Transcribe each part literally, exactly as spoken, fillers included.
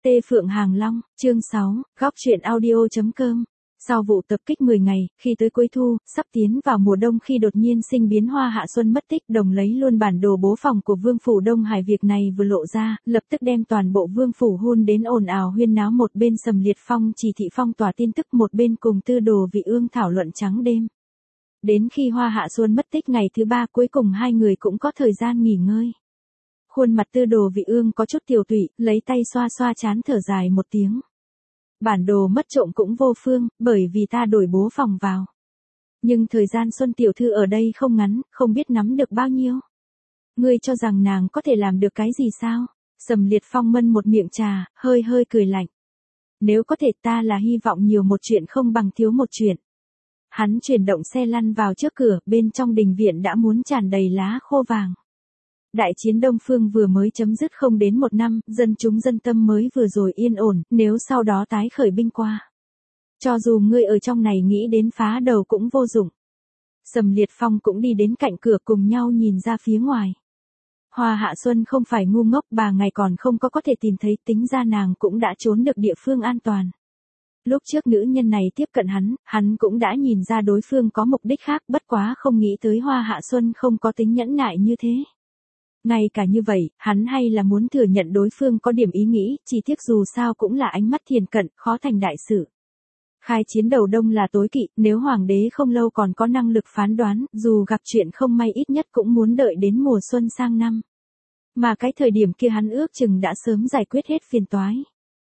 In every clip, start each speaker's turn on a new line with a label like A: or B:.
A: Tê Phượng Hàng Long, chương sáu, góc truyện audio.com. Sau vụ tập kích mười ngày, khi tới cuối thu, sắp tiến vào mùa đông khi đột nhiên sinh biến Hoa Hạ Xuân mất tích, đồng lấy luôn bản đồ bố phòng của Vương phủ Đông Hải, việc này vừa lộ ra, lập tức đem toàn bộ Vương phủ hun đến ồn ào huyên náo, một bên Sầm Liệt Phong chỉ thị phong tỏa tin tức, một bên cùng Tư Đồ Vị Ương thảo luận trắng đêm. Đến khi Hoa Hạ Xuân mất tích ngày thứ ba, cuối cùng hai người cũng có thời gian nghỉ ngơi. Khuôn mặt Tư Đồ Vị Ương có chút tiều tụy, lấy tay xoa xoa trán thở dài một tiếng. Bản đồ mất trộm cũng vô phương, bởi vì ta đổi bố phòng vào. Nhưng thời gian Xuân tiểu thư ở đây không ngắn, không biết nắm được bao nhiêu. Ngươi cho rằng nàng có thể làm được cái gì sao? Sầm Liệt Phong mân một miệng trà, hơi hơi cười lạnh. Nếu có thể, ta là hy vọng nhiều một chuyện không bằng thiếu một chuyện. Hắn chuyển động xe lăn vào trước cửa, bên trong đình viện đã muốn tràn đầy lá khô vàng. Đại chiến Đông Phương vừa mới chấm dứt không đến một năm, dân chúng dân tâm mới vừa rồi yên ổn, nếu sau đó tái khởi binh qua. Cho dù ngươi ở trong này nghĩ đến phá đầu cũng vô dụng. Sầm Liệt Phong cũng đi đến cạnh cửa, cùng nhau nhìn ra phía ngoài. Hoa Hạ Xuân không phải ngu ngốc, bà ngày còn không có có thể tìm thấy, tính ra nàng cũng đã trốn được địa phương an toàn. Lúc trước nữ nhân này tiếp cận hắn, hắn cũng đã nhìn ra đối phương có mục đích khác, bất quá không nghĩ tới Hoa Hạ Xuân không có tính nhẫn nại như thế. Ngay cả như vậy, hắn hay là muốn thừa nhận đối phương có điểm ý nghĩ, chỉ tiếc dù sao cũng là ánh mắt thiền cận, khó thành đại sự. Khai chiến đầu đông là tối kỵ, nếu hoàng đế không lâu còn có năng lực phán đoán, dù gặp chuyện không may ít nhất cũng muốn đợi đến mùa xuân sang năm. Mà cái thời điểm kia hắn ước chừng đã sớm giải quyết hết phiền toái.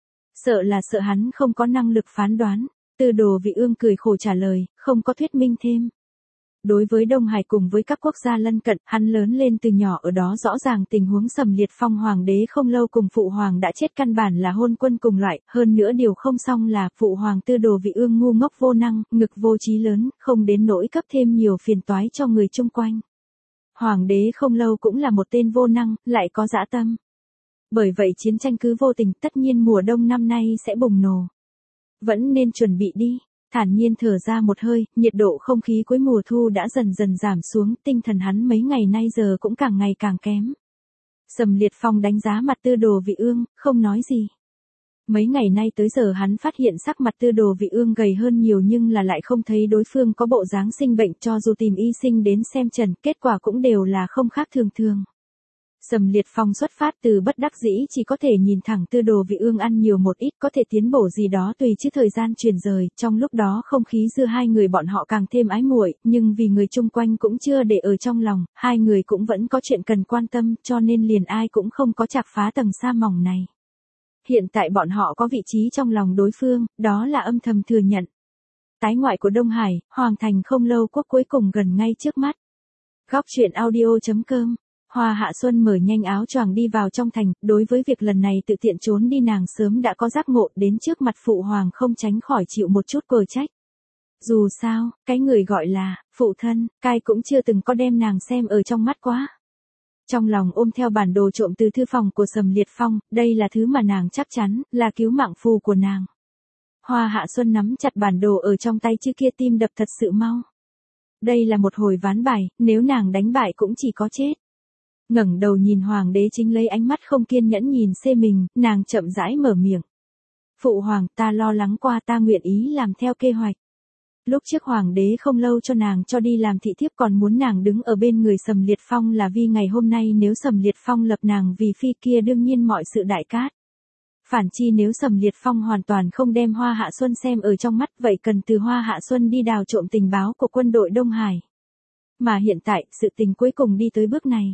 A: Sợ là sợ hắn không có năng lực phán đoán. Tư Đồ Vị Ương cười khổ trả lời, không có thuyết minh thêm. Đối với Đông Hải cùng với các quốc gia lân cận, hắn lớn lên từ nhỏ ở đó, rõ ràng tình huống Sầm Liệt Phong hoàng đế không lâu cùng phụ hoàng đã chết, căn bản là hôn quân cùng loại, hơn nữa điều không xong là phụ hoàng Tư Đồ Vị Ương ngu ngốc vô năng, ngực vô trí lớn, không đến nỗi cấp thêm nhiều phiền toái cho người chung quanh. Hoàng đế không lâu cũng là một tên vô năng, lại có dã tâm. Bởi vậy chiến tranh cứ vô tình, tất nhiên mùa đông năm nay sẽ bùng nổ. Vẫn nên chuẩn bị đi. Thản nhiên thở ra một hơi, nhiệt độ không khí cuối mùa thu đã dần dần giảm xuống, tinh thần hắn mấy ngày nay giờ cũng càng ngày càng kém. Sầm Liệt Phong đánh giá mặt Tư Đồ Vị Ương, không nói gì. Mấy ngày nay tới giờ hắn phát hiện sắc mặt Tư Đồ Vị Ương gầy hơn nhiều, nhưng là lại không thấy đối phương có bộ dáng sinh bệnh, cho dù tìm y sinh đến xem trần, kết quả cũng đều là không khác thường thường. Sầm Liệt Phong xuất phát từ bất đắc dĩ, chỉ có thể nhìn thẳng Tư Đồ Vị Ương ăn nhiều một ít, có thể tiến bổ gì đó tùy, chứ thời gian chuyển rời, trong lúc đó không khí giữa hai người bọn họ càng thêm ái muội, nhưng vì người chung quanh cũng chưa để ở trong lòng, hai người cũng vẫn có chuyện cần quan tâm, cho nên liền ai cũng không có chạc phá tầng sa mỏng này. Hiện tại bọn họ có vị trí trong lòng đối phương, đó là âm thầm thừa nhận. Tái ngoại của Đông Hải, Hoàng thành không lâu quốc cuối cùng gần ngay trước mắt. Góc truyện audio.com. Hoa Hạ Xuân mở nhanh áo choàng đi vào trong thành, đối với việc lần này tự tiện trốn đi nàng sớm đã có giác ngộ, đến trước mặt phụ hoàng không tránh khỏi chịu một chút cờ trách. Dù sao, cái người gọi là phụ thân, cai cũng chưa từng có đem nàng xem ở trong mắt quá. Trong lòng ôm theo bản đồ trộm từ thư phòng của Sầm Liệt Phong, đây là thứ mà nàng chắc chắn là cứu mạng phù của nàng. Hoa Hạ Xuân nắm chặt bản đồ ở trong tay, chứ kia tim đập thật sự mau. Đây là một hồi ván bài, nếu nàng đánh bại cũng chỉ có chết. Ngẩng đầu nhìn hoàng đế chính lấy ánh mắt không kiên nhẫn nhìn xê mình, nàng chậm rãi mở miệng. Phụ hoàng, ta lo lắng qua, ta nguyện ý làm theo kế hoạch. Lúc trước hoàng đế không lâu cho nàng cho đi làm thị thiếp, còn muốn nàng đứng ở bên người Sầm Liệt Phong là vì ngày hôm nay nếu Sầm Liệt Phong lập nàng vì phi, kia đương nhiên mọi sự đại cát. Phản chi nếu Sầm Liệt Phong hoàn toàn không đem Hoa Hạ Xuân xem ở trong mắt, vậy cần từ Hoa Hạ Xuân đi đào trộm tình báo của quân đội Đông Hải. Mà hiện tại, sự tình cuối cùng đi tới bước này.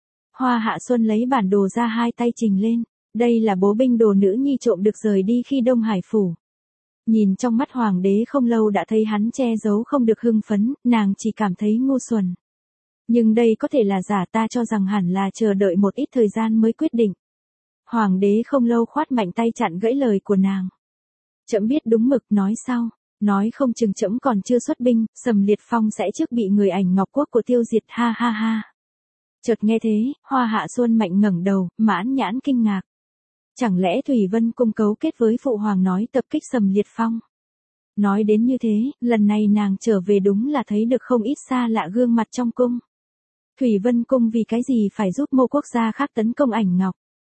A: Hoa Hạ Xuân lấy bản đồ ra, hai tay trình lên, đây là bố binh đồ nữ nhi trộm được rời đi khi Đông Hải phủ. Nhìn trong mắt hoàng đế không lâu đã thấy hắn che giấu không được hưng phấn, nàng chỉ cảm thấy ngu xuẩn. Nhưng đây có thể là giả, ta cho rằng hẳn là chờ đợi một ít thời gian mới quyết định. Hoàng đế không lâu khoát mạnh tay chặn gãy lời của nàng. Trẫm biết đúng mực, nói sau, nói không chừng trẫm còn chưa xuất binh, Sầm Liệt Phong sẽ trước bị người ảnh Ngọc Quốc của tiêu diệt, ha ha ha. Chợt nghe thế, Hoa Hạ Xuân mạnh ngẩng đầu, mãn nhãn kinh ngạc. Chẳng lẽ Thủy Vân Cung cấu kết với phụ hoàng nói tập kích Sầm Liệt Phong? Nói đến như thế, lần này nàng trở về đúng là thấy được không ít xa lạ gương mặt trong cung. Thủy Vân Cung vì cái gì phải giúp một quốc gia khác tấn công ảnh Ngọc?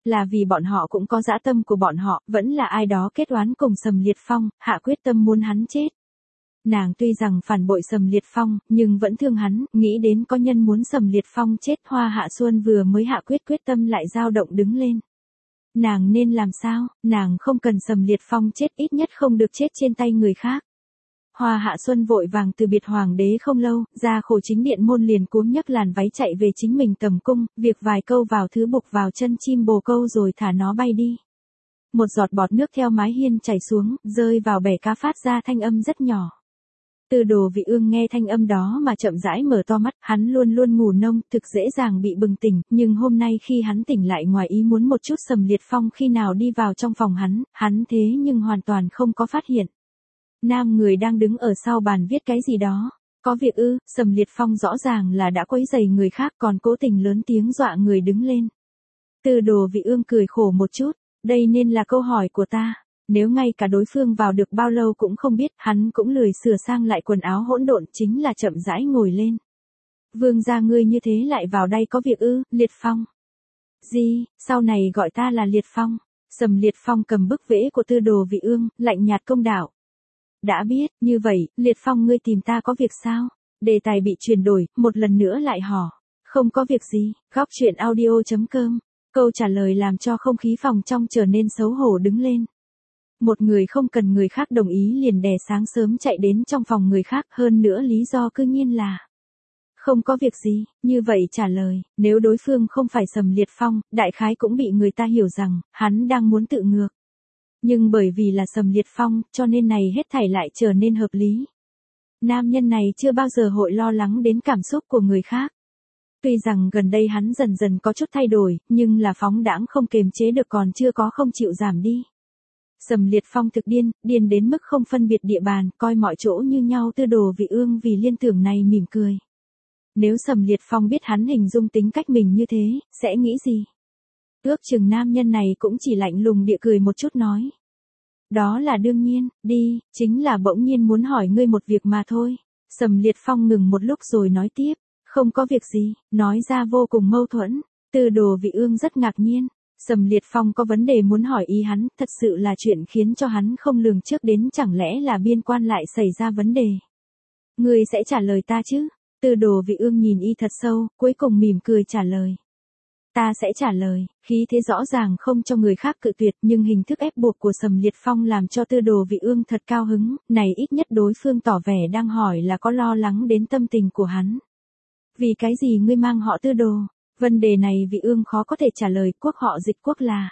A: là vì bọn họ cũng có dã tâm của bọn họ, vẫn là ai đó kết oán cùng Sầm Liệt Phong, hạ quyết tâm muốn hắn chết. Nàng tuy rằng phản bội Sầm Liệt Phong, nhưng vẫn thương hắn, nghĩ đến có nhân muốn Sầm Liệt Phong chết, Hoa Hạ Xuân vừa mới hạ quyết quyết tâm lại dao động đứng lên. Nàng nên làm sao, nàng không cần Sầm Liệt Phong chết, ít nhất không được chết trên tay người khác. Hoa Hạ Xuân vội vàng từ biệt hoàng đế không lâu, ra khổ chính điện môn liền cuống nhấc làn váy chạy về chính mình tầm cung, việc vài câu vào thứ bục vào chân chim bồ câu rồi thả nó bay đi. Một giọt bọt nước theo mái hiên chảy xuống, rơi vào bể cá phát ra thanh âm rất nhỏ. Tư Đồ Vị Ương nghe thanh âm đó mà chậm rãi mở to mắt, hắn luôn luôn ngủ nông, thực dễ dàng bị bừng tỉnh, nhưng hôm nay khi hắn tỉnh lại ngoài ý muốn một chút Sầm Liệt Phong khi nào đi vào trong phòng hắn, hắn thế nhưng hoàn toàn không có phát hiện. Nam người đang đứng ở sau bàn viết cái gì đó. Có việc ư? Sầm Liệt Phong rõ ràng là đã quấy rầy người khác còn cố tình lớn tiếng dọa người đứng lên. Tư Đồ Vị Ương cười khổ một chút, đây nên là câu hỏi của ta. Nếu ngay cả đối phương vào được bao lâu cũng không biết, hắn cũng lười sửa sang lại quần áo hỗn độn, chính là chậm rãi ngồi lên. Vương gia ngươi như thế lại vào đây có việc ư? Liệt Phong. Gì, sau này gọi ta là Liệt Phong. Sầm Liệt Phong cầm bức vẽ của Tư Đồ Vị Ương, lạnh nhạt công đạo. Đã biết, như vậy, Liệt Phong ngươi tìm ta có việc sao? Đề tài bị chuyển đổi, một lần nữa lại hò. Không có việc gì, góc truyện audio chấm com. Câu trả lời làm cho không khí phòng trong trở nên xấu hổ đứng lên. Một người không cần người khác đồng ý liền đè sáng sớm chạy đến trong phòng người khác, hơn nữa lý do cư nhiên là không có việc gì, như vậy trả lời, nếu đối phương không phải Sầm Liệt Phong, đại khái cũng bị người ta hiểu rằng, hắn đang muốn tự ngược. Nhưng bởi vì là Sầm Liệt Phong, cho nên này hết thảy lại trở nên hợp lý. Nam nhân này chưa bao giờ hội lo lắng đến cảm xúc của người khác. Tuy rằng gần đây hắn dần dần có chút thay đổi, nhưng là phóng đãng không kềm chế được còn chưa có không chịu giảm đi. Sầm Liệt Phong thực điên, điên đến mức không phân biệt địa bàn, coi mọi chỗ như nhau. Tư Đồ Vị Ương vì liên tưởng này mỉm cười. Nếu Sầm Liệt Phong biết hắn hình dung tính cách mình như thế, sẽ nghĩ gì? Ước chừng nam nhân này cũng chỉ lạnh lùng địa cười một chút nói. Đó là đương nhiên, đi, chính là bỗng nhiên muốn hỏi ngươi một việc mà thôi. Sầm Liệt Phong ngừng một lúc rồi nói tiếp, không có việc gì, nói ra vô cùng mâu thuẫn. Tư Đồ Vị Ương rất ngạc nhiên. Sầm Liệt Phong có vấn đề muốn hỏi ý hắn, thật sự là chuyện khiến cho hắn không lường trước đến, chẳng lẽ là biên quan lại xảy ra vấn đề. Ngươi sẽ trả lời ta chứ? Tư Đồ Vị Ương nhìn y thật sâu, cuối cùng mỉm cười trả lời. Ta sẽ trả lời, khí thế rõ ràng không cho người khác cự tuyệt, nhưng hình thức ép buộc của Sầm Liệt Phong làm cho Tư Đồ Vị Ương thật cao hứng, này ít nhất đối phương tỏ vẻ đang hỏi là có lo lắng đến tâm tình của hắn. Vì cái gì ngươi mang họ Tư Đồ? Vấn đề này Vị Ương khó có thể trả lời, quốc họ Dịch Quốc là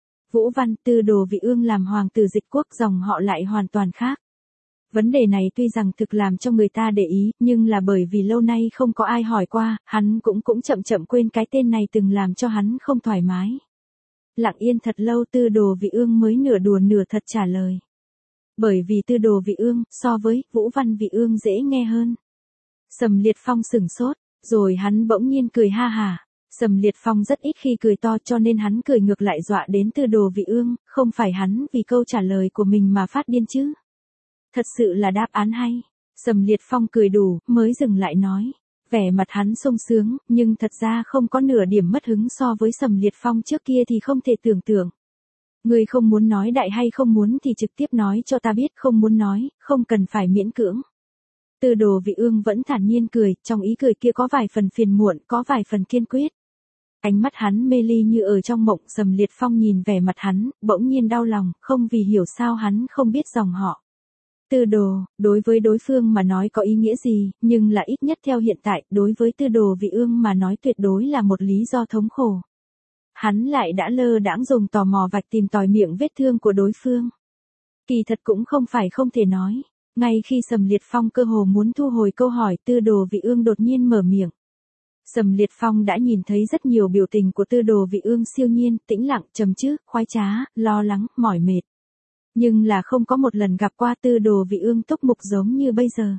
A: Vũ Văn. Tư Đồ Vị Ương làm hoàng tử Dịch Quốc, dòng họ lại hoàn toàn khác. Vấn đề này tuy rằng thực làm cho người ta để ý, nhưng là bởi vì lâu nay không có ai hỏi qua, hắn cũng cũng chậm chậm quên cái tên này từng làm cho hắn không thoải mái. Lặng yên thật lâu Tư Đồ Vị Ương mới nửa đùa nửa thật trả lời. Bởi vì Tư Đồ Vị Ương, so với Vũ Văn Vị Ương dễ nghe hơn. Sầm Liệt Phong sửng sốt, rồi hắn bỗng nhiên cười ha hà. Sầm Liệt Phong rất ít khi cười to cho nên hắn cười ngược lại dọa đến Tư Đồ Vị Ương, không phải hắn vì câu trả lời của mình mà phát điên chứ. Thật sự là đáp án hay. Sầm Liệt Phong cười đủ, mới dừng lại nói. Vẻ mặt hắn sung sướng, nhưng thật ra không có nửa điểm mất hứng so với Sầm Liệt Phong trước kia thì không thể tưởng tượng. Ngươi không muốn nói đại hay không muốn thì trực tiếp nói cho ta biết, không muốn nói, không cần phải miễn cưỡng. Tư Đồ Vị Ương vẫn thản nhiên cười, trong ý cười kia có vài phần phiền muộn, có vài phần kiên quyết. Ánh mắt hắn mê ly như ở trong mộng. Sầm Liệt Phong nhìn vẻ mặt hắn, bỗng nhiên đau lòng, không vì hiểu sao hắn không biết dòng họ. Tư Đồ, đối với đối phương mà nói có ý nghĩa gì, nhưng là ít nhất theo hiện tại, đối với Tư Đồ Vị Ương mà nói tuyệt đối là một lý do thống khổ. Hắn lại đã lơ đãng dùng tò mò vạch tìm tòi miệng vết thương của đối phương. Kỳ thật cũng không phải không thể nói. Ngay khi Sầm Liệt Phong cơ hồ muốn thu hồi câu hỏi, Tư Đồ Vị Ương đột nhiên mở miệng. Sầm Liệt Phong đã nhìn thấy rất nhiều biểu tình của Tư Đồ Vị Ương siêu nhiên, tĩnh lặng, trầm chước, khoái trá, lo lắng, mỏi mệt. Nhưng là không có một lần gặp qua Tư Đồ Vị Ương túc mục giống như bây giờ.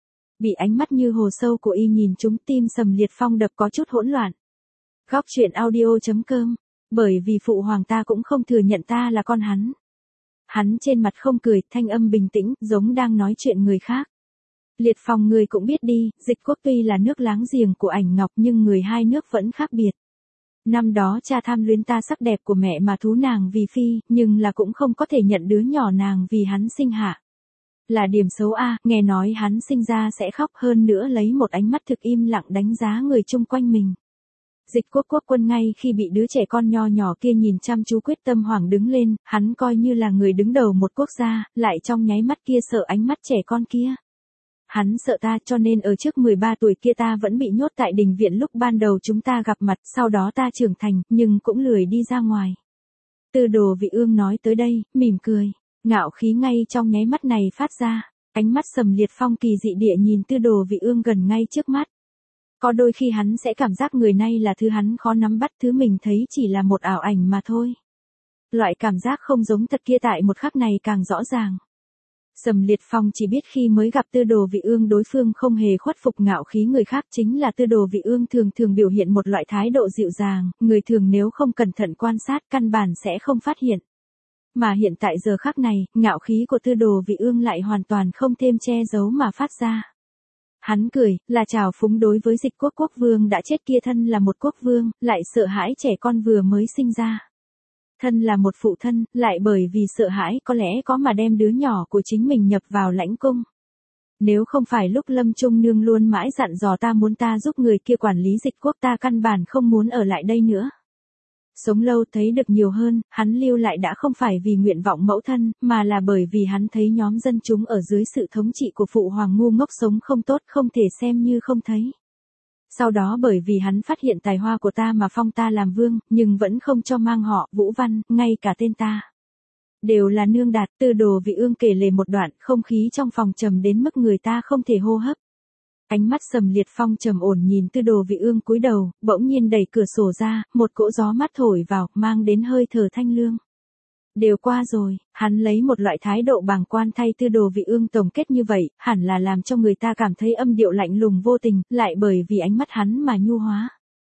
A: Bị ánh mắt như hồ sâu của y nhìn trúng, tim Sầm Liệt Phong đập có chút hỗn loạn. Góc truyện audio chấm com, bởi vì phụ hoàng ta cũng không thừa nhận ta là con hắn. Hắn trên mặt không cười, thanh âm bình tĩnh, giống đang nói chuyện người khác. Liệt Phong ngươi cũng biết đi, Dịch Quốc tuy là nước láng giềng của Ảnh Ngọc nhưng người hai nước vẫn khác biệt. Năm đó cha tham luyến ta sắc đẹp của mẹ mà thú nàng vì phi, nhưng là cũng không có thể nhận đứa nhỏ nàng vì hắn sinh hạ. Là điểm xấu a, nghe nói hắn sinh ra sẽ khóc, hơn nữa lấy một ánh mắt thực im lặng đánh giá người chung quanh mình. Dịch Quốc Quốc Quân ngay khi bị đứa trẻ con nho nhỏ kia nhìn chăm chú quyết tâm hoảng đứng lên, hắn coi như là người đứng đầu một quốc gia, lại trong nháy mắt kia sợ ánh mắt trẻ con kia. Hắn sợ ta, cho nên ở trước mười ba tuổi kia ta vẫn bị nhốt tại đình viện lúc ban đầu chúng ta gặp mặt, sau đó ta trưởng thành, nhưng cũng lười đi ra ngoài. Tư Đồ Vị Ương nói tới đây, mỉm cười, ngạo khí ngay trong nháy mắt này phát ra, ánh mắt Sầm Liệt Phong kỳ dị địa nhìn Tư Đồ Vị Ương gần ngay trước mắt. Có đôi khi hắn sẽ cảm giác người này là thứ hắn khó nắm bắt, thứ mình thấy chỉ là một ảo ảnh mà thôi. Loại cảm giác không giống thật kia tại một khắc này càng rõ ràng. Sầm Liệt Phong chỉ biết khi mới gặp Tư Đồ Vị Ương đối phương không hề khuất phục ngạo khí người khác, chính là Tư Đồ Vị Ương thường thường biểu hiện một loại thái độ dịu dàng, người thường nếu không cẩn thận quan sát căn bản sẽ không phát hiện. Mà hiện tại giờ khắc này, ngạo khí của Tư Đồ Vị Ương lại hoàn toàn không thêm che giấu mà phát ra. Hắn cười, là trào phúng đối với Dịch Quốc Quốc Vương đã chết kia, thân là một quốc vương, lại sợ hãi trẻ con vừa mới sinh ra. Thân là một phụ thân, lại bởi vì sợ hãi có lẽ có mà đem đứa nhỏ của chính mình nhập vào lãnh cung. Nếu không phải lúc Lâm Trung Nương luôn mãi dặn dò ta muốn ta giúp người kia quản lý Dịch Quốc, ta căn bản không muốn ở lại đây nữa. Sống lâu thấy được nhiều hơn, hắn lưu lại đã không phải vì nguyện vọng mẫu thân, mà là bởi vì hắn thấy nhóm dân chúng ở dưới sự thống trị của phụ hoàng ngu ngốc sống không tốt, không thể xem như không thấy. Sau đó bởi vì hắn phát hiện tài hoa của ta mà phong ta làm vương, nhưng vẫn không cho mang họ Vũ Văn, ngay cả tên ta đều là nương đạt. Tư Đồ Vị Ương kể lể một đoạn, không khí trong phòng trầm đến mức người ta không thể hô hấp. Ánh mắt Sầm Liệt Phong trầm ổn nhìn Tư Đồ Vị Ương cúi đầu, bỗng nhiên đẩy cửa sổ ra, một cỗ gió mát thổi vào, mang đến hơi thở thanh lương. Đều qua rồi, hắn lấy một loại thái độ bàng quan thay Tư Đồ Vị Ương tổng kết như vậy, hẳn là làm cho người ta cảm thấy âm điệu lạnh lùng vô tình, lại bởi vì ánh mắt hắn mà nhu hóa.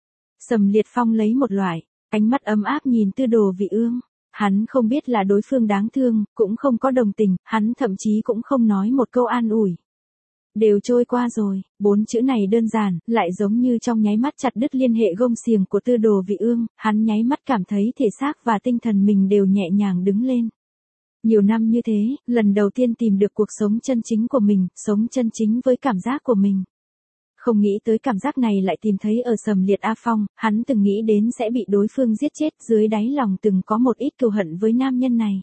A: Sầm Liệt Phong lấy một loại ánh mắt ấm áp nhìn Tư Đồ Vị Ương. Hắn không biết là đối phương đáng thương, cũng không có đồng tình, hắn thậm chí cũng không nói một câu an ủi. Đều trôi qua rồi, bốn chữ này đơn giản, lại giống như trong nháy mắt chặt đứt liên hệ gông xiềng của Tư Đồ Vị Ương, hắn nháy mắt cảm thấy thể xác và tinh thần mình đều nhẹ nhàng đứng lên. Nhiều năm như thế, lần đầu tiên tìm được cuộc sống chân chính của mình, sống chân chính với cảm giác của mình. Không nghĩ tới cảm giác này lại tìm thấy ở Sầm Liệt A Phong, hắn từng nghĩ đến sẽ bị đối phương giết chết, dưới đáy lòng từng có một ít cừu hận với nam nhân này.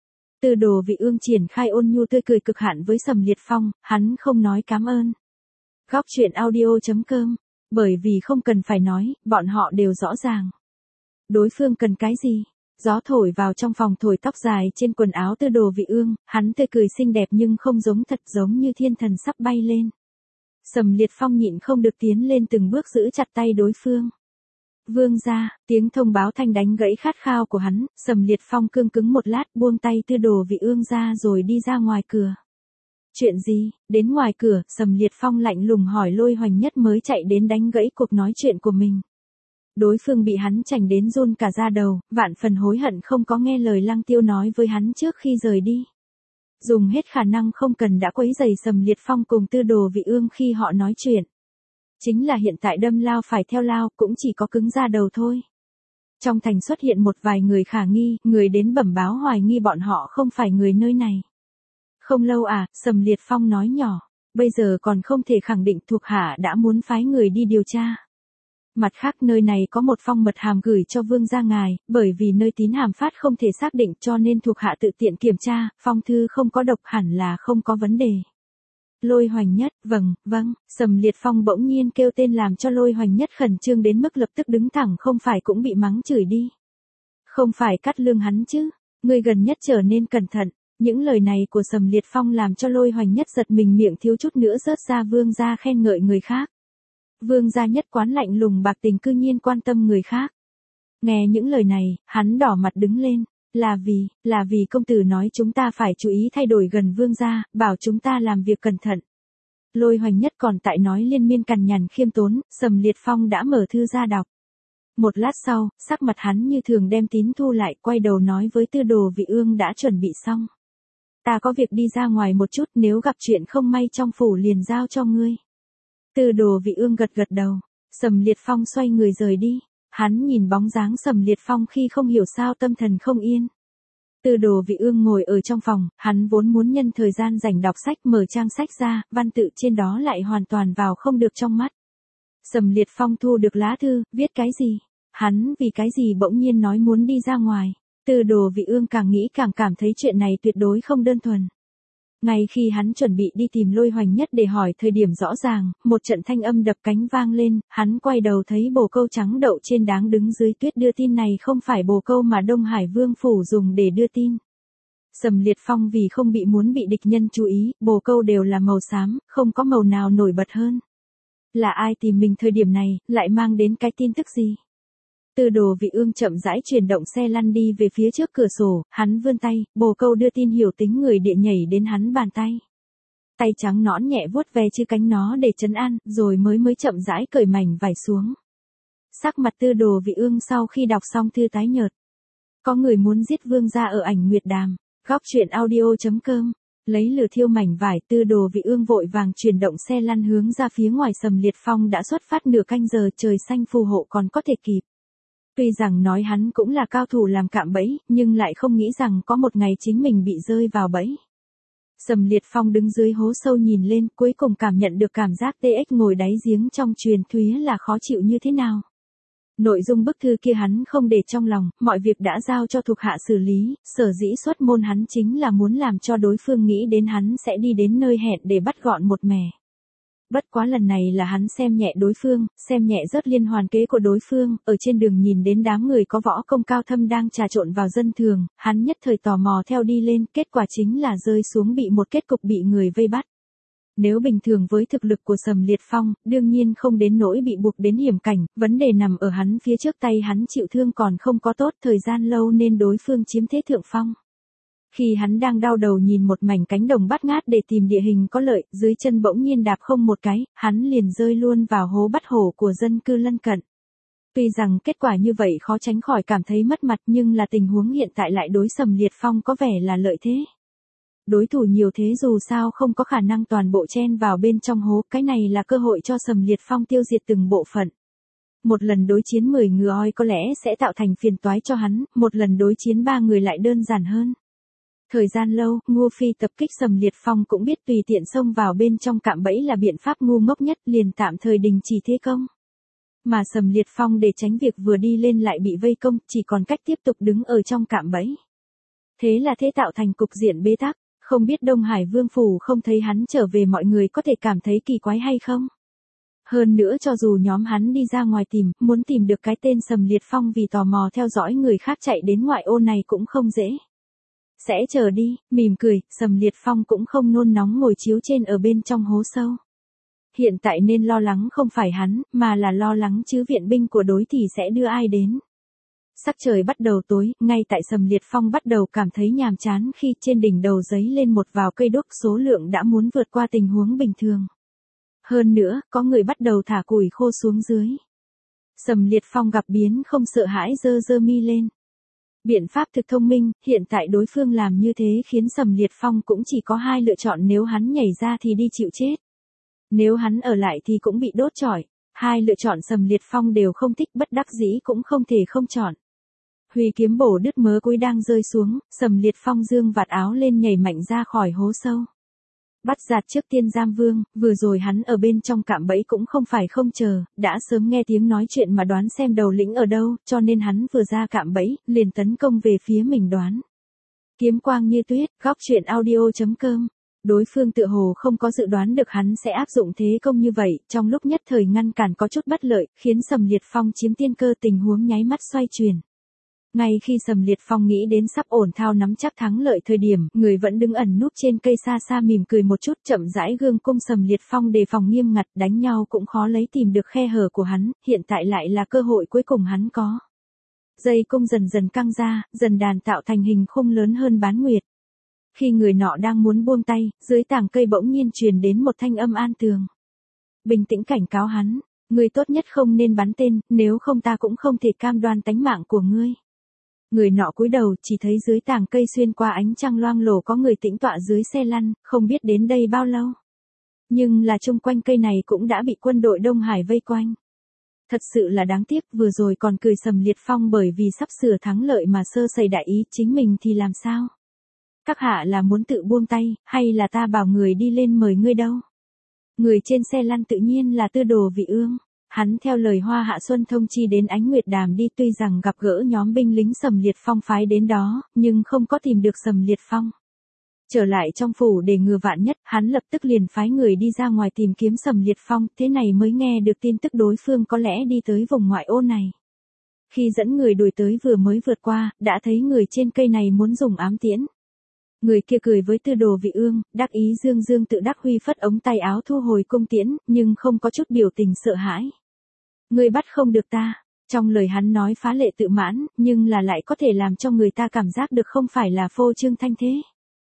A: Tư Đồ Vị Ương triển khai ôn nhu tươi cười cực hạn với Sầm Liệt Phong, hắn không nói cảm ơn. Góc truyện audio chấm com, bởi vì không cần phải nói, bọn họ đều rõ ràng. Đối phương cần cái gì? Gió thổi vào trong phòng thổi tóc dài trên quần áo Tư Đồ Vị Ương, hắn tươi cười xinh đẹp nhưng không giống thật, giống như thiên thần sắp bay lên. Sầm Liệt Phong nhịn không được tiến lên từng bước giữ chặt tay đối phương. Vương gia, tiếng thông báo thanh đánh gãy khát khao của hắn, Sầm Liệt Phong cương cứng một lát, buông tay Tư Đồ Vị Ương ra rồi đi ra ngoài cửa. Chuyện gì? Đến ngoài cửa, Sầm Liệt Phong lạnh lùng hỏi Lôi Hoành Nhất mới chạy đến đánh gãy cuộc nói chuyện của mình. Đối phương bị hắn chảnh đến run cả da đầu, vạn phần hối hận không có nghe lời Lăng Tiêu nói với hắn trước khi rời đi. Dùng hết khả năng không cần đã quấy rầy Sầm Liệt Phong cùng Tư Đồ Vị Ương khi họ nói chuyện. Chính là hiện tại đâm lao phải theo lao, cũng chỉ có cứng da đầu thôi. Trong thành xuất hiện một vài người khả nghi, người đến bẩm báo hoài nghi bọn họ không phải người nơi này. Không lâu à, Sầm Liệt Phong nói nhỏ, bây giờ còn không thể khẳng định, thuộc hạ đã muốn phái người đi điều tra. Mặt khác nơi này có một phong mật hàm gửi cho vương gia ngài, bởi vì nơi tín hàm phát không thể xác định cho nên thuộc hạ tự tiện kiểm tra, phong thư không có độc, hẳn là không có vấn đề. Lôi Hoành Nhất, vâng, vâng, Sầm Liệt Phong bỗng nhiên kêu tên làm cho Lôi Hoành Nhất khẩn trương đến mức lập tức đứng thẳng, không phải cũng bị mắng chửi đi. Không phải cắt lương hắn chứ, người gần nhất trở nên cẩn thận. Những lời này của Sầm Liệt Phong làm cho Lôi Hoành Nhất giật mình, miệng thiếu chút nữa rớt ra, vương gia khen ngợi người khác. Vương gia nhất quán lạnh lùng bạc tình cư nhiên quan tâm người khác. Nghe những lời này, hắn đỏ mặt đứng lên, là vì, là vì công tử nói chúng ta phải chú ý thay đổi gần vương gia, bảo chúng ta làm việc cẩn thận. Lôi Hoành Nhất còn tại nói liên miên cằn nhằn khiêm tốn, Sầm Liệt Phong đã mở thư ra đọc. Một lát sau, sắc mặt hắn như thường đem tín thu lại, quay đầu nói với Tư Đồ Vị Ương đã chuẩn bị xong. Ta có việc đi ra ngoài một chút, nếu gặp chuyện không may trong phủ liền giao cho ngươi. Tư Đồ Vị Ương gật gật đầu, Sầm Liệt Phong xoay người rời đi. Hắn nhìn bóng dáng Sầm Liệt Phong khi không hiểu sao tâm thần không yên. Tư Đồ Vị Ương ngồi ở trong phòng, hắn vốn muốn nhân thời gian rảnh đọc sách, mở trang sách ra, văn tự trên đó lại hoàn toàn vào không được trong mắt. Sầm Liệt Phong thu được lá thư, viết cái gì? Hắn vì cái gì bỗng nhiên nói muốn đi ra ngoài? Tư Đồ Vị Ương càng nghĩ càng cảm thấy chuyện này tuyệt đối không đơn thuần. Ngay khi hắn chuẩn bị đi tìm Lôi Hoành Nhất để hỏi thời điểm rõ ràng, một trận thanh âm đập cánh vang lên, hắn quay đầu thấy bồ câu trắng đậu trên đáng đứng dưới tuyết đưa tin này không phải bồ câu mà Đông Hải Vương Phủ dùng để đưa tin. Sầm Liệt Phong vì không bị muốn bị địch nhân chú ý, bồ câu đều là màu xám, không có màu nào nổi bật hơn. Là ai tìm mình thời điểm này, lại mang đến cái tin tức gì? Tư Đồ Vị Ương chậm rãi chuyển động xe lăn đi về phía trước cửa sổ, hắn vươn tay, bồ câu đưa tin hiểu tính người địa nhảy đến hắn bàn tay. Tay trắng nõn nhẹ vuốt ve chữ cánh nó để trấn an, rồi mới mới chậm rãi cởi mảnh vải xuống. Sắc mặt Tư Đồ Vị Ương sau khi đọc xong thư tái nhợt. Có người muốn giết vương gia ở Ảnh Nguyệt Đàm. Góc truyện audio chấm com. Lấy lửa thiêu mảnh vải, Tư Đồ Vị Ương vội vàng chuyển động xe lăn hướng ra phía ngoài. Sầm Liệt Phong đã xuất phát nửa canh giờ, trời xanh phù hộ còn có thể kịp. Tuy rằng nói hắn cũng là cao thủ làm cạm bẫy, nhưng lại không nghĩ rằng có một ngày chính mình bị rơi vào bẫy. Sầm Liệt Phong đứng dưới hố sâu nhìn lên, cuối cùng cảm nhận được cảm giác tê ếch ngồi đáy giếng trong truyền thuyết là khó chịu như thế nào. Nội dung bức thư kia hắn không để trong lòng, mọi việc đã giao cho thuộc hạ xử lý, sở dĩ xuất môn hắn chính là muốn làm cho đối phương nghĩ đến hắn sẽ đi đến nơi hẹn để bắt gọn một mẻ. Bất quá lần này là hắn xem nhẹ đối phương, xem nhẹ rất liên hoàn kế của đối phương, ở trên đường nhìn đến đám người có võ công cao thâm đang trà trộn vào dân thường, hắn nhất thời tò mò theo đi lên, kết quả chính là rơi xuống bị một kết cục bị người vây bắt. Nếu bình thường với thực lực của Sầm Liệt Phong, đương nhiên không đến nỗi bị buộc đến hiểm cảnh, vấn đề nằm ở hắn phía trước tay hắn chịu thương còn không có tốt thời gian lâu nên đối phương chiếm thế thượng phong. Khi hắn đang đau đầu nhìn một mảnh cánh đồng bát ngát để tìm địa hình có lợi, dưới chân bỗng nhiên đạp không một cái, hắn liền rơi luôn vào hố bắt hổ của dân cư lân cận. Tuy rằng kết quả như vậy khó tránh khỏi cảm thấy mất mặt nhưng là tình huống hiện tại lại đối Sầm Liệt Phong có vẻ là lợi thế. Đối thủ nhiều thế dù sao không có khả năng toàn bộ chen vào bên trong hố, cái này là cơ hội cho Sầm Liệt Phong tiêu diệt từng bộ phận. Một lần đối chiến mười người oi có lẽ sẽ tạo thành phiền toái cho hắn, một lần đối chiến ba người lại đơn giản hơn. Thời gian lâu, Ngô Phi tập kích Sầm Liệt Phong cũng biết tùy tiện xông vào bên trong cạm bẫy là biện pháp ngu ngốc nhất, liền tạm thời đình chỉ thế công. Mà Sầm Liệt Phong để tránh việc vừa đi lên lại bị vây công, chỉ còn cách tiếp tục đứng ở trong cạm bẫy. Thế là thế tạo thành cục diện bế tắc, không biết Đông Hải Vương Phủ không thấy hắn trở về mọi người có thể cảm thấy kỳ quái hay không? Hơn nữa cho dù nhóm hắn đi ra ngoài tìm, muốn tìm được cái tên Sầm Liệt Phong vì tò mò theo dõi người khác chạy đến ngoại ô này cũng không dễ. Sẽ chờ đi, mỉm cười, Sầm Liệt Phong cũng không nôn nóng ngồi chiếu trên ở bên trong hố sâu. Hiện tại nên lo lắng không phải hắn, mà là lo lắng chứ viện binh của đối thì sẽ đưa ai đến. Sắc trời bắt đầu tối, ngay tại Sầm Liệt Phong bắt đầu cảm thấy nhàm chán khi trên đỉnh đầu giấy lên một vào cây đuốc, số lượng đã muốn vượt qua tình huống bình thường. Hơn nữa, có người bắt đầu thả củi khô xuống dưới. Sầm Liệt Phong gặp biến không sợ hãi giơ giơ mi lên. Biện pháp thực thông minh, hiện tại đối phương làm như thế khiến Sầm Liệt Phong cũng chỉ có hai lựa chọn, nếu hắn nhảy ra thì đi chịu chết. Nếu hắn ở lại thì cũng bị đốt chọi. Hai lựa chọn Sầm Liệt Phong đều không thích, bất đắc dĩ cũng không thể không chọn. Huy kiếm bổ đứt mớ cuối đang rơi xuống, Sầm Liệt Phong dương vạt áo lên nhảy mạnh ra khỏi hố sâu. Bắt giạt trước Tiên Giam Vương, vừa rồi hắn ở bên trong cạm bẫy cũng không phải không chờ, đã sớm nghe tiếng nói chuyện mà đoán xem đầu lĩnh ở đâu, cho nên hắn vừa ra cạm bẫy, liền tấn công về phía mình đoán. Kiếm quang như tuyết, góc truyện audio chấm com. Đối phương tựa hồ không có dự đoán được hắn sẽ áp dụng thế công như vậy, trong lúc nhất thời ngăn cản có chút bất lợi, khiến Sầm Liệt Phong chiếm tiên cơ, tình huống nháy mắt xoay chuyển. Ngay khi Sầm Liệt Phong nghĩ đến sắp ổn thao nắm chắc thắng lợi thời điểm, người vẫn đứng ẩn núp trên cây xa xa mỉm cười một chút, chậm rãi gương cung Sầm Liệt Phong đề phòng nghiêm ngặt, đánh nhau cũng khó lấy tìm được khe hở của hắn, hiện tại lại là cơ hội cuối cùng hắn có. Dây cung dần dần căng ra, dần đàn tạo thành hình khung lớn hơn bán nguyệt. Khi người nọ đang muốn buông tay, dưới tàng cây bỗng nhiên truyền đến một thanh âm an tường. Bình tĩnh cảnh cáo hắn, ngươi tốt nhất không nên bắn tên, nếu không ta cũng không thể cam đoan tánh mạng của ngươi. Người nọ cúi đầu, chỉ thấy dưới tàng cây xuyên qua ánh trăng loang lổ có người tĩnh tọa dưới xe lăn, không biết đến đây bao lâu. Nhưng là chung quanh cây này cũng đã bị quân đội Đông Hải vây quanh. Thật sự là đáng tiếc, vừa rồi còn cười Sầm Liệt Phong bởi vì sắp sửa thắng lợi mà sơ sẩy đại ý, chính mình thì làm sao? Các hạ là muốn tự buông tay, hay là ta bảo người đi lên mời ngươi đâu? Người trên xe lăn tự nhiên là Tư Đồ Vị Ương. Hắn theo lời Hoa Hạ Xuân thông chi đến Ánh Nguyệt Đàm đi, tuy rằng gặp gỡ nhóm binh lính Sầm Liệt Phong phái đến đó, nhưng không có tìm được Sầm Liệt Phong. Trở lại trong phủ để ngừa vạn nhất, hắn lập tức liền phái người đi ra ngoài tìm kiếm Sầm Liệt Phong, thế này mới nghe được tin tức đối phương có lẽ đi tới vùng ngoại ô này. Khi dẫn người đuổi tới vừa mới vượt qua, đã thấy người trên cây này muốn dùng ám tiễn. Người kia cười với Tư Đồ Vị Ương, đắc ý dương dương tự đắc huy phất ống tay áo thu hồi cung tiễn, nhưng không có chút biểu tình sợ hãi. Ngươi bắt không được ta. Trong lời hắn nói phá lệ tự mãn, nhưng là lại có thể làm cho người ta cảm giác được không phải là phô trương thanh thế.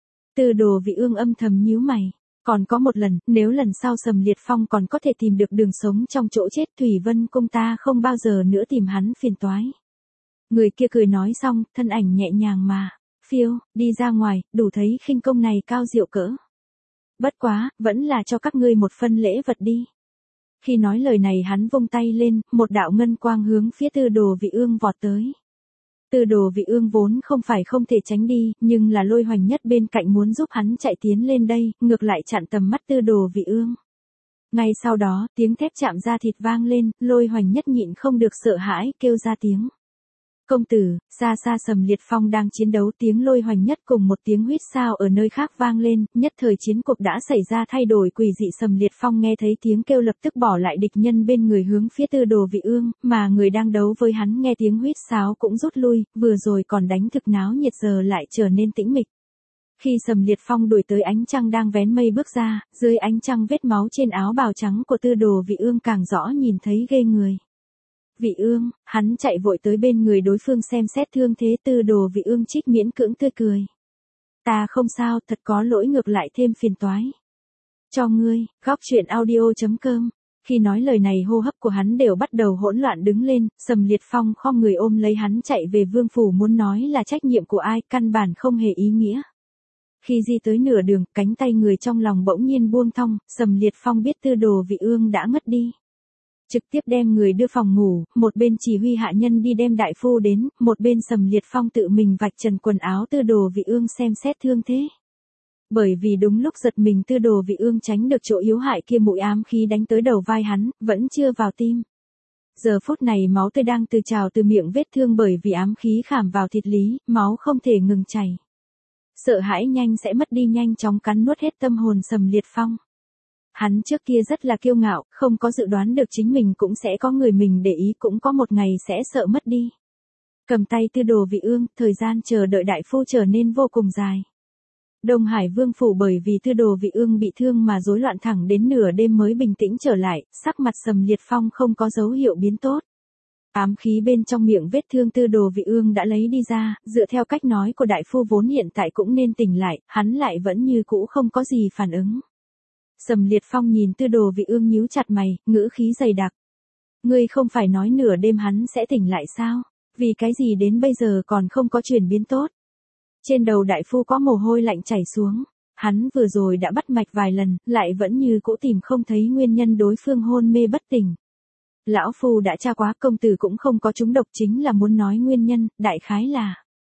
A: Tư Đồ Vị Ương âm thầm nhíu mày. Còn có một lần, nếu lần sau Sầm Liệt Phong còn có thể tìm được đường sống trong chỗ chết, Thủy Vân Cung ta không bao giờ nữa tìm hắn phiền toái. Người kia cười nói xong, thân ảnh nhẹ nhàng mà phiêu đi ra ngoài, đủ thấy khinh công này cao diệu cỡ. Bất quá, vẫn là cho các ngươi một phân lễ vật đi. Khi nói lời này hắn vung tay lên, một đạo ngân quang hướng phía Tư Đồ Vị Ương vọt tới. Tư Đồ Vị Ương vốn không phải không thể tránh đi, nhưng là Lôi Hoành Nhất bên cạnh muốn giúp hắn chạy tiến lên đây, ngược lại chặn tầm mắt Tư Đồ Vị Ương. Ngay sau đó, tiếng thép chạm da thịt vang lên, Lôi Hoành Nhất nhịn không được sợ hãi, kêu ra tiếng. Công tử, xa xa Sầm Liệt Phong đang chiến đấu, tiếng Lôi Hoành Nhất cùng một tiếng huýt sáo ở nơi khác vang lên, nhất thời chiến cuộc đã xảy ra thay đổi quỷ dị. Sầm Liệt Phong nghe thấy tiếng kêu lập tức bỏ lại địch nhân bên người hướng phía Tư Đồ Vị Ương, mà người đang đấu với hắn nghe tiếng huýt sáo cũng rút lui, vừa rồi còn đánh thực náo nhiệt giờ lại trở nên tĩnh mịch. Khi Sầm Liệt Phong đuổi tới ánh trăng đang vén mây bước ra, dưới ánh trăng vết máu trên áo bào trắng của Tư Đồ Vị Ương càng rõ nhìn thấy ghê người. Vị Ương, hắn chạy vội tới bên người đối phương xem xét thương thế. Tư Đồ Vị Ương trích miễn cưỡng tươi cười. Ta không sao, thật có lỗi, ngược lại thêm phiền toái. Cho ngươi, góc truyện audio chấm com. Khi nói lời này hô hấp của hắn đều bắt đầu hỗn loạn đứng lên, Sầm Liệt Phong khom người ôm lấy hắn chạy về vương phủ, muốn nói là trách nhiệm của ai, căn bản không hề ý nghĩa. Khi di tới nửa đường, cánh tay người trong lòng bỗng nhiên buông thong, Sầm Liệt Phong biết Tư Đồ Vị Ương đã ngất đi. Trực tiếp đem người đưa phòng ngủ, một bên chỉ huy hạ nhân đi đem đại phu đến, một bên Sầm Liệt Phong tự mình vạch trần quần áo Tư Đồ Vị Ương xem xét thương thế. Bởi vì đúng lúc giật mình, Tư Đồ Vị Ương tránh được chỗ yếu hại kia, mũi ám khí đánh tới đầu vai hắn, vẫn chưa vào tim. Giờ phút này máu tươi đang từ trào từ miệng vết thương, bởi vì ám khí khảm vào thịt lý, máu không thể ngừng chảy. Sợ hãi nhanh sẽ mất đi, nhanh chóng cắn nuốt hết tâm hồn Sầm Liệt Phong. Hắn trước kia rất là kiêu ngạo, không có dự đoán được chính mình cũng sẽ có người mình để ý, cũng có một ngày sẽ sợ mất đi. Cầm tay Tư Đồ Vị Ương, thời gian chờ đợi đại phu trở nên vô cùng dài. Đông Hải Vương phủ bởi vì Tư Đồ Vị Ương bị thương mà rối loạn thẳng đến nửa đêm mới bình tĩnh trở lại, sắc mặt Sầm Liệt Phong không có dấu hiệu biến tốt. Ám khí bên trong miệng vết thương Tư Đồ Vị Ương đã lấy đi ra, dựa theo cách nói của đại phu vốn hiện tại cũng nên tỉnh lại, hắn lại vẫn như cũ không có gì phản ứng. Sầm Liệt Phong nhìn Tư Đồ Vị Ương nhíu chặt mày, ngữ khí dày đặc. Ngươi không phải nói nửa đêm hắn sẽ tỉnh lại sao? Vì cái gì đến bây giờ còn không có chuyển biến tốt? Trên đầu đại phu có mồ hôi lạnh chảy xuống. Hắn vừa rồi đã bắt mạch vài lần, lại vẫn như cũ tìm không thấy nguyên nhân đối phương hôn mê bất tỉnh. Lão phu đã tra quá, công tử cũng không có trúng độc, chính là muốn nói nguyên nhân, đại khái là.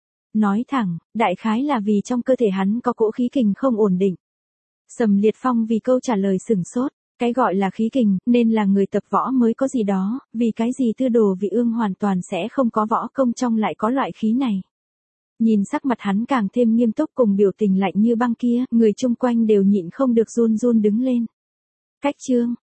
A: Nói thẳng, đại khái là vì trong cơ thể hắn có cỗ khí kình không ổn định. Sầm Liệt Phong vì câu trả lời sửng sốt, cái gọi là khí kình, nên là người tập võ mới có gì đó, vì cái gì Tư Đồ Vị Ương hoàn toàn sẽ không có võ công trong lại có loại khí này. Nhìn sắc mặt hắn càng thêm nghiêm túc cùng biểu tình lạnh như băng kia, người chung quanh đều nhịn không được run run đứng lên. Cách chương,